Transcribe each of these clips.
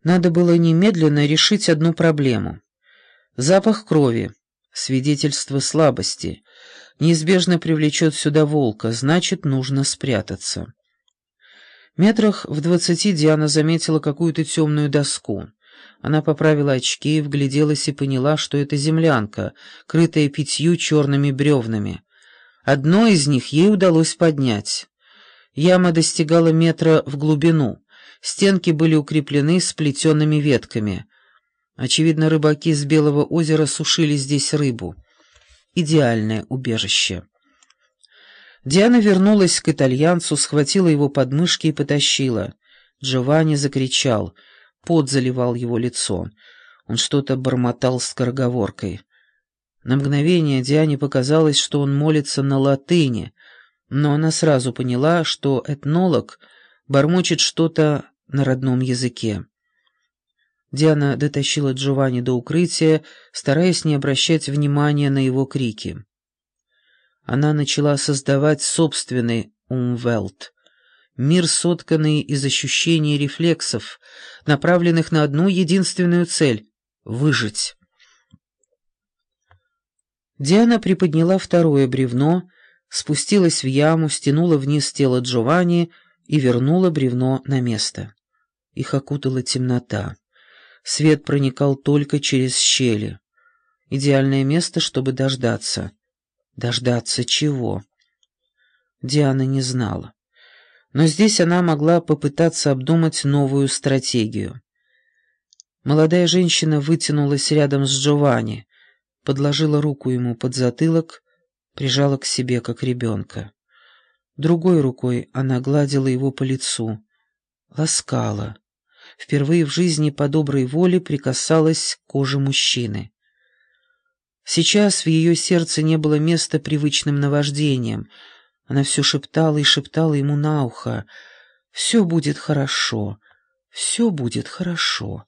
Надо было немедленно решить одну проблему. Запах крови, свидетельство слабости, неизбежно привлечет сюда волка, значит, нужно спрятаться. Метрах в 20 Диана заметила какую-то темную доску. Она поправила очки, вгляделась и поняла, что это землянка, крытая 5 черными бревнами. Одно из них ей удалось поднять. Яма достигала метра в глубину. Стенки были укреплены сплетенными ветками. Очевидно, рыбаки с Белого озера сушили здесь рыбу. Идеальное убежище. Диана вернулась к итальянцу, схватила его подмышки и потащила. Джованни закричал. Пот заливал его лицо. Он что-то бормотал скороговоркой. На мгновение Диане показалось, что он молится на латыни, но она сразу поняла, что этнолог бормочет что-то на родном языке. Диана дотащила Джованни до укрытия, стараясь не обращать внимания на его крики. Она начала создавать собственный умвелт, мир, сотканный из ощущений и рефлексов, направленных на одну единственную цель — выжить. Диана приподняла второе бревно, спустилась в яму, стянула вниз тело Джованни и вернула бревно на место. Их окутала темнота. Свет проникал только через щели. Идеальное место, чтобы дождаться. Дождаться чего? Диана не знала. Но здесь она могла попытаться обдумать новую стратегию. Молодая женщина вытянулась рядом с Джованни, подложила руку ему под затылок, прижала к себе, как ребенка. Другой рукой она гладила его по лицу, ласкала. Впервые в жизни по доброй воле прикасалась к коже мужчины. Сейчас в ее сердце не было места привычным наваждениям. Она все шептала и шептала ему на ухо: «Все будет хорошо, все будет хорошо».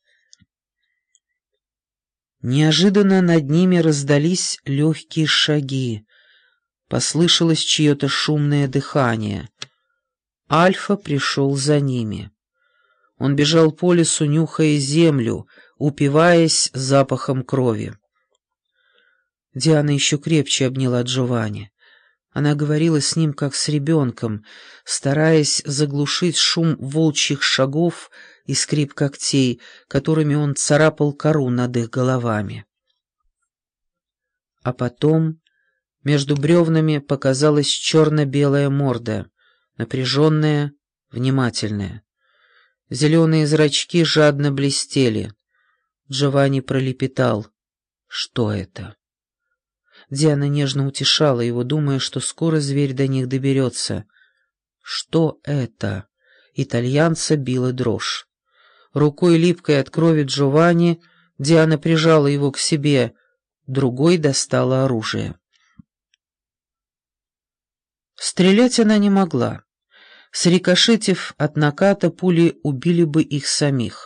Неожиданно над ними раздались легкие шаги. Послышалось чье-то шумное дыхание. Альфа пришел за ними. Он бежал по лесу, нюхая землю, упиваясь запахом крови. Диана еще крепче обняла Джованни. Она говорила с ним, как с ребенком, стараясь заглушить шум волчьих шагов и скрип когтей, которыми он царапал кору над их головами. А потом между бревнами показалась черно-белая морда, напряженная, внимательная. Зеленые зрачки жадно блестели. Джованни пролепетал: «Что это?» Диана нежно утешала его, думая, что скоро зверь до них доберется. «Что это?» Итальянца била дрожь. Рукой, липкой от крови Джованни, Диана прижала его к себе, другой достала оружие. Стрелять она не могла. Срикошетив от наката, пули убили бы их самих.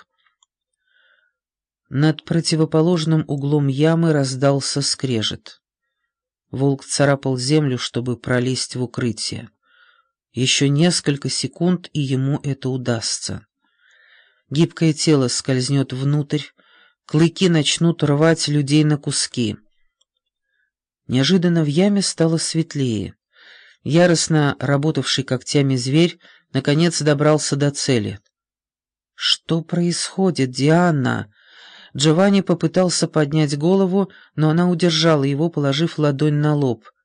Над противоположным углом ямы раздался скрежет. Волк царапал землю, чтобы пролезть в укрытие. Еще несколько секунд, и ему это удастся. Гибкое тело скользнет внутрь, клыки начнут рвать людей на куски. Неожиданно в яме стало светлее. Яростно работавший когтями зверь наконец добрался до цели. «Что происходит, Диана?» Джованни попытался поднять голову, но она удержала его, положив ладонь на лоб.